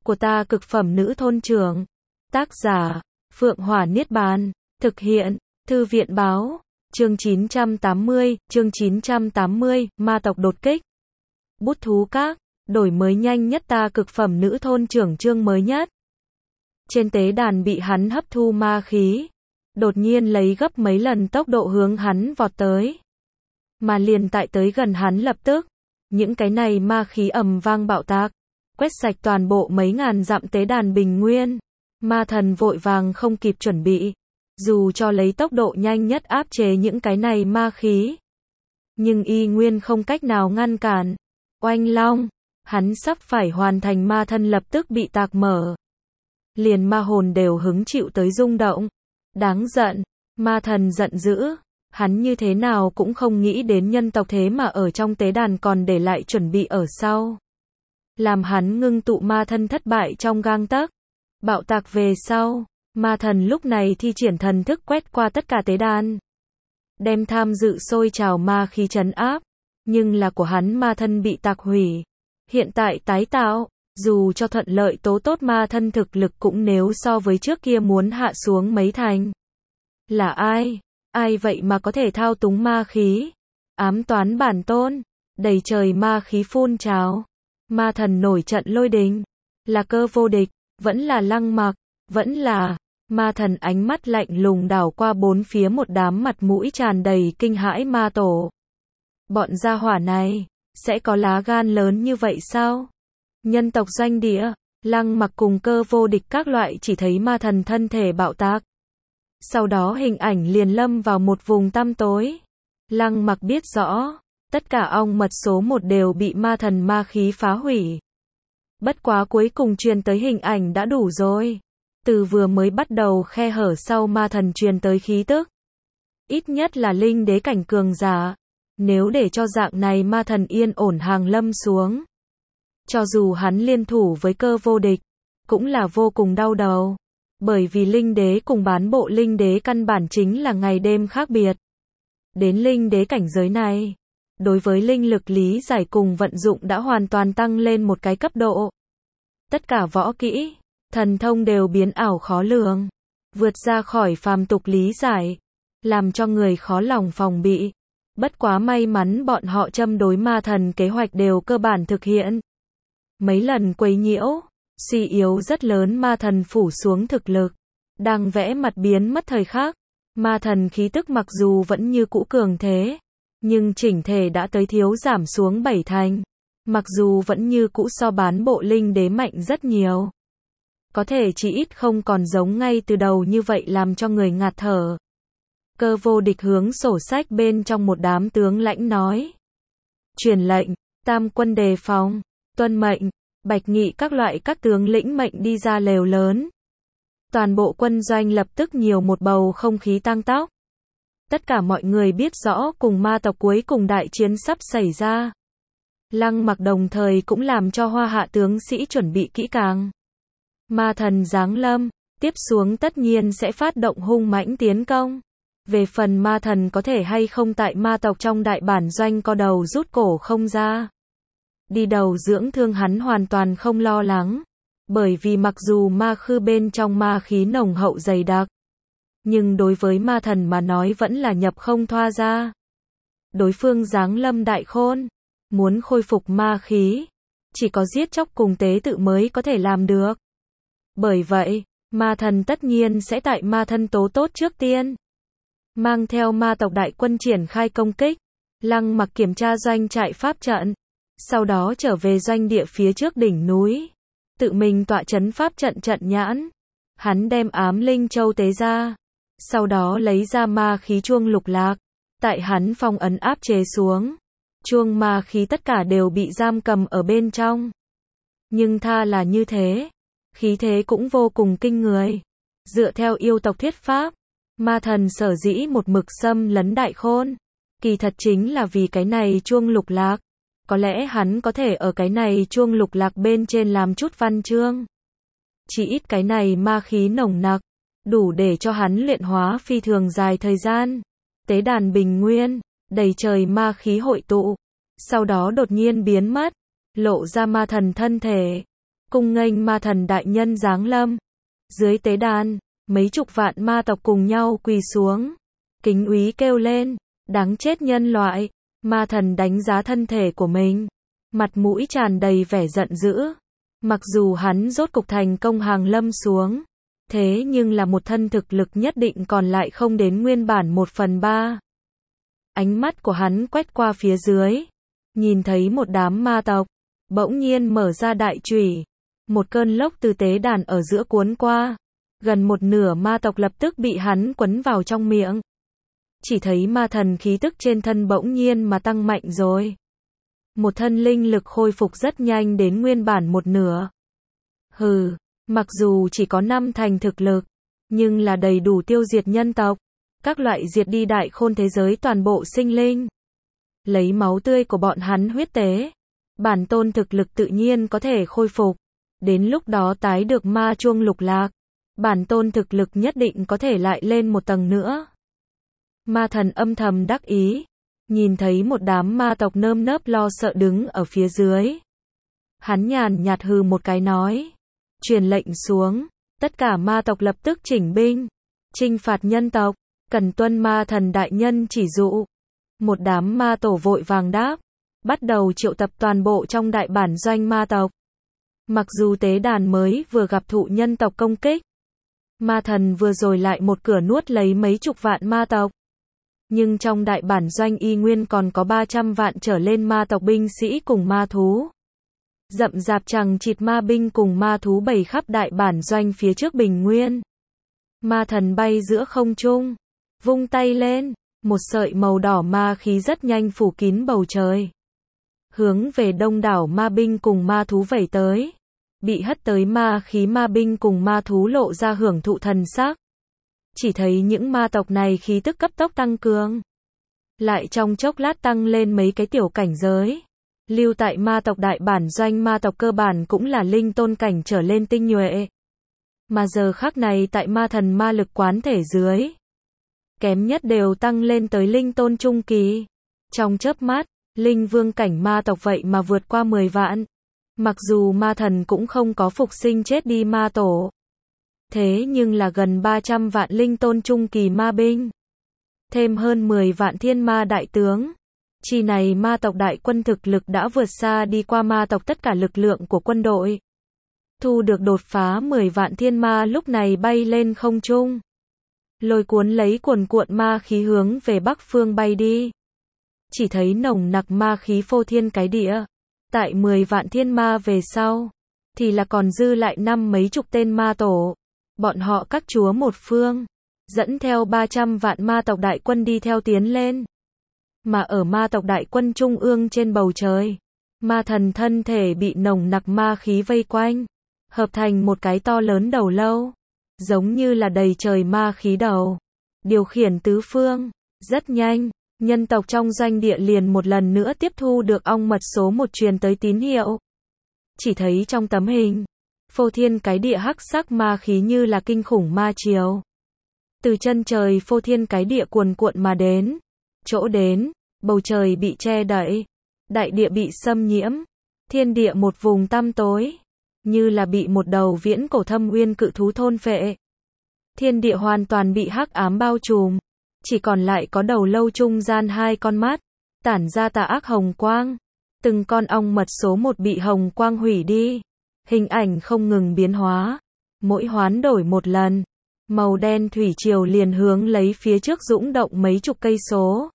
của ta cực phẩm nữ thôn trưởng. Tác giả, Phượng Hỏa Niết Bàn. Thực hiện, Thư viện báo. Chương 980, ma tộc đột kích. Bút thú các, đổi mới nhanh nhất ta cực phẩm nữ thôn trưởng chương mới nhất. Trên tế đàn bị hắn hấp thu ma khí, đột nhiên lấy gấp mấy lần tốc độ hướng hắn vọt tới. Mà liền tại tới gần hắn lập tức, những cái này ma khí ầm vang bạo tạc, quét sạch toàn bộ mấy ngàn dặm tế đàn bình nguyên. Ma thần vội vàng không kịp chuẩn bị, dù cho lấy tốc độ nhanh nhất áp chế những cái này ma khí, nhưng y nguyên không cách nào ngăn cản. Oanh long, hắn sắp phải hoàn thành ma thân lập tức bị tạc mở. Liền ma hồn đều hứng chịu tới rung động. Đáng giận, ma thần giận dữ, hắn như thế nào cũng không nghĩ đến nhân tộc thế mà ở trong tế đàn còn để lại chuẩn bị ở sau. Làm hắn ngưng tụ ma thân thất bại trong gang tấc. Bạo tạc về sau, ma thần lúc này thi triển thần thức quét qua tất cả tế đàn, đem tham dự sôi trào ma khí trấn áp, nhưng là của hắn ma thân bị tạc hủy. Hiện tại tái tạo, dù cho thuận lợi tố tốt ma thân thực lực cũng nếu so với trước kia muốn hạ xuống mấy thành. Là ai? Ai vậy mà có thể thao túng ma khí? Ám toán bản tôn, đầy trời ma khí phun trào. Ma thần nổi trận lôi đình. Là Cơ Vô Địch, vẫn là Lăng Mặc, vẫn là... Ma thần ánh mắt lạnh lùng đảo qua bốn phía một đám mặt mũi tràn đầy kinh hãi ma tổ. Bọn gia hỏa này, sẽ có lá gan lớn như vậy sao? Nhân tộc doanh địa, Lăng Mặc cùng Cơ Vô Địch các loại chỉ thấy ma thần thân thể bạo tạc. Sau đó hình ảnh liền lâm vào một vùng tăm tối. Lăng Mặc biết rõ, tất cả ong mật số 1 đều bị ma thần ma khí phá hủy. Bất quá cuối cùng truyền tới hình ảnh đã đủ rồi. Từ vừa mới bắt đầu khe hở sau ma thần truyền tới khí tức, ít nhất là linh đế cảnh cường giả. Nếu để cho dạng này ma thần yên ổn hàng lâm xuống, cho dù hắn liên thủ với Cơ Vô Địch, cũng là vô cùng đau đầu. Bởi vì linh đế cùng bán bộ linh đế căn bản chính là ngày đêm khác biệt. Đến linh đế cảnh giới này, đối với linh lực lý giải cùng vận dụng đã hoàn toàn tăng lên một cái cấp độ. Tất cả võ kỹ, thần thông đều biến ảo khó lường, vượt ra khỏi phàm tục lý giải, làm cho người khó lòng phòng bị. Bất quá may mắn bọn họ châm đối ma thần kế hoạch đều cơ bản thực hiện. Mấy lần quấy nhiễu, suy yếu rất lớn ma thần phủ xuống thực lực, đang vẽ mặt biến mất thời khắc. Ma thần khí tức mặc dù vẫn như cũ cường thế, nhưng chỉnh thể đã tới thiếu giảm xuống 7 thành. Mặc dù vẫn như cũ so bán bộ linh đế mạnh rất nhiều, có thể chỉ ít không còn giống ngay từ đầu như vậy làm cho người ngạt thở. Cơ Vô Địch hướng sổ sách bên trong một đám tướng lãnh nói. Truyền lệnh, tam quân đề phòng, tuân mệnh. Bạch Nghị các loại các tướng lĩnh mệnh đi ra lều lớn. Toàn bộ quân doanh lập tức nhiều một bầu không khí tang tóc. Tất cả mọi người biết rõ cùng ma tộc cuối cùng đại chiến sắp xảy ra. Lăng Mặc đồng thời cũng làm cho hoa hạ tướng sĩ chuẩn bị kỹ càng. Ma thần giáng lâm, tiếp xuống tất nhiên sẽ phát động hung mãnh tiến công. Về phần ma thần có thể hay không tại ma tộc trong đại bản doanh co đầu rút cổ không ra, đi đầu dưỡng thương hắn hoàn toàn không lo lắng. Bởi vì mặc dù ma khư bên trong ma khí nồng hậu dày đặc, nhưng đối với ma thần mà nói vẫn là nhập không thoa ra. Đối phương giáng lâm đại khôn, muốn khôi phục ma khí, chỉ có giết chóc cùng tế tự mới có thể làm được. Bởi vậy, ma thần tất nhiên sẽ tại ma thân tố tốt trước tiên. Mang theo ma tộc đại quân triển khai công kích. Lăng Mặc kiểm tra doanh trại pháp trận, sau đó trở về doanh địa phía trước đỉnh núi, tự mình tọa trấn pháp trận trận nhãn. Hắn đem ám linh châu tế ra, sau đó lấy ra ma khí chuông lục lạc, tại hắn phong ấn áp chế xuống. Chuông ma khí tất cả đều bị giam cầm ở bên trong. Nhưng tha là như thế, khí thế cũng vô cùng kinh người. Dựa theo yêu tộc thuyết pháp, ma thần sở dĩ một mực xâm lấn đại khôn, kỳ thật chính là vì cái này chuông lục lạc. Có lẽ hắn có thể ở cái này chuông lục lạc bên trên làm chút văn chương. Chỉ ít cái này ma khí nồng nặc, đủ để cho hắn luyện hóa phi thường dài thời gian. Tế đàn bình nguyên, đầy trời ma khí hội tụ, sau đó đột nhiên biến mất, lộ ra ma thần thân thể. cung nghênh ma thần đại nhân giáng lâm. Dưới tế đàn, mấy chục vạn ma tộc cùng nhau quỳ xuống. Kính úy kêu lên, đáng chết nhân loại. Ma thần đánh giá thân thể của mình, mặt mũi tràn đầy vẻ giận dữ. Mặc dù hắn rốt cục thành công hàng lâm xuống, thế nhưng là một thân thực lực nhất định còn lại không đến nguyên bản 1/3. Ánh mắt của hắn quét qua phía dưới, nhìn thấy một đám ma tộc, bỗng nhiên mở ra đại chủy, một cơn lốc từ tế đàn ở giữa cuốn qua, gần một nửa ma tộc lập tức bị hắn quấn vào trong miệng. Chỉ thấy ma thần khí tức trên thân bỗng nhiên mà tăng mạnh rồi. Một thân linh lực khôi phục rất nhanh đến nguyên bản một nửa. Hừ, mặc dù chỉ có 5 thành thực lực, nhưng là đầy đủ tiêu diệt nhân tộc, các loại diệt đi đại khôn thế giới toàn bộ sinh linh. Lấy máu tươi của bọn hắn huyết tế, bản tôn thực lực tự nhiên có thể khôi phục. Đến lúc đó tái được ma chuông lục lạc, bản tôn thực lực nhất định có thể lại lên một tầng nữa. Ma thần âm thầm đắc ý, nhìn thấy một đám ma tộc nơm nớp lo sợ đứng ở phía dưới. Hắn nhàn nhạt hừ một cái nói, truyền lệnh xuống, tất cả ma tộc lập tức chỉnh binh, chinh phạt nhân tộc, cần tuân ma thần đại nhân chỉ dụ. Một đám ma tổ vội vàng đáp, bắt đầu triệu tập toàn bộ trong đại bản doanh ma tộc. Mặc dù tế đàn mới vừa gặp thụ nhân tộc công kích, ma thần vừa rồi lại một cửa nuốt lấy mấy chục vạn ma tộc. Nhưng trong đại bản doanh y nguyên còn có 300 vạn trở lên ma tộc binh sĩ cùng ma thú. Rậm rạp chằng chịt ma binh cùng ma thú bày khắp đại bản doanh phía trước bình nguyên. Ma thần bay giữa không trung, vung tay lên, một sợi màu đỏ ma khí rất nhanh phủ kín bầu trời. Hướng về đông đảo ma binh cùng ma thú vẩy tới. Bị hất tới ma khí ma binh cùng ma thú lộ ra hưởng thụ thần sắc. Chỉ thấy những ma tộc này khí tức cấp tốc tăng cường. Lại trong chốc lát tăng lên mấy cái tiểu cảnh giới. Lưu tại ma tộc đại bản doanh ma tộc cơ bản cũng là linh tôn cảnh trở lên tinh nhuệ. Mà giờ khắc này tại ma thần ma lực quán thể dưới, kém nhất đều tăng lên tới linh tôn trung kỳ. Trong chớp mắt, linh vương cảnh ma tộc vậy mà vượt qua 10 vạn. Mặc dù ma thần cũng không có phục sinh chết đi ma tổ. Thế nhưng là gần 300 vạn linh tôn trung kỳ ma binh. Thêm hơn 10 vạn thiên ma đại tướng. Chi này ma tộc đại quân thực lực đã vượt xa đi qua ma tộc tất cả lực lượng của quân đội. Thu được đột phá 10 vạn thiên ma lúc này bay lên không trung. Lôi cuốn lấy cuồn cuộn ma khí hướng về bắc phương bay đi. Chỉ thấy nồng nặc ma khí phô thiên cái địa. Tại 10 vạn thiên ma về sau, thì là còn dư lại mấy chục tên ma tổ. Bọn họ các chúa một phương, dẫn theo 300 vạn ma tộc đại quân đi theo tiến lên. Mà ở ma tộc đại quân trung ương trên bầu trời, ma thần thân thể bị nồng nặc ma khí vây quanh, hợp thành một cái to lớn đầu lâu, giống như là đầy trời ma khí đầu, điều khiển tứ phương. Rất nhanh, nhân tộc trong doanh địa liền một lần nữa tiếp thu được ong mật số 1 truyền tới tín hiệu. Chỉ thấy trong tấm hình, phô thiên cái địa hắc sắc ma khí như là kinh khủng ma triều. Từ chân trời phô thiên cái địa cuồn cuộn mà đến. Chỗ đến, bầu trời bị che đậy, đại địa bị xâm nhiễm, thiên địa một vùng tăm tối, như là bị một đầu viễn cổ thâm uyên cự thú thôn phệ. Thiên địa hoàn toàn bị hắc ám bao trùm, chỉ còn lại có đầu lâu trung gian 2 con mắt, tản ra tà ác hồng quang. Từng con ong mật số 1 bị hồng quang hủy đi, hình ảnh không ngừng biến hóa, mỗi hoán đổi một lần, màu đen thủy triều liền hướng lấy phía trước dũng động mấy chục cây số.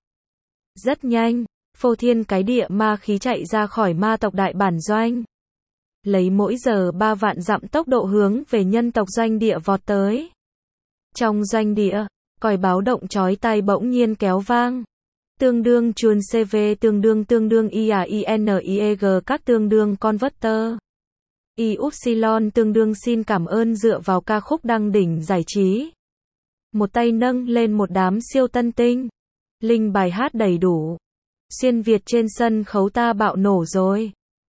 Rất nhanh, phô thiên cái địa ma khí chạy ra khỏi ma tộc đại bản doanh. Lấy mỗi giờ 3 vạn dặm tốc độ hướng về nhân tộc doanh địa vọt tới. Trong doanh địa, còi báo động chói tai bỗng nhiên kéo vang. Tương đương chuông CV tương đương IAINIEG các tương đương converter. YY tương đương xin cảm ơn dựa vào ca khúc đăng đỉnh giải trí. Một tay nâng lên một đám siêu tân tinh. Linh bài hát đầy đủ. Xuyên Việt trên sân khấu ta bạo nổ rồi.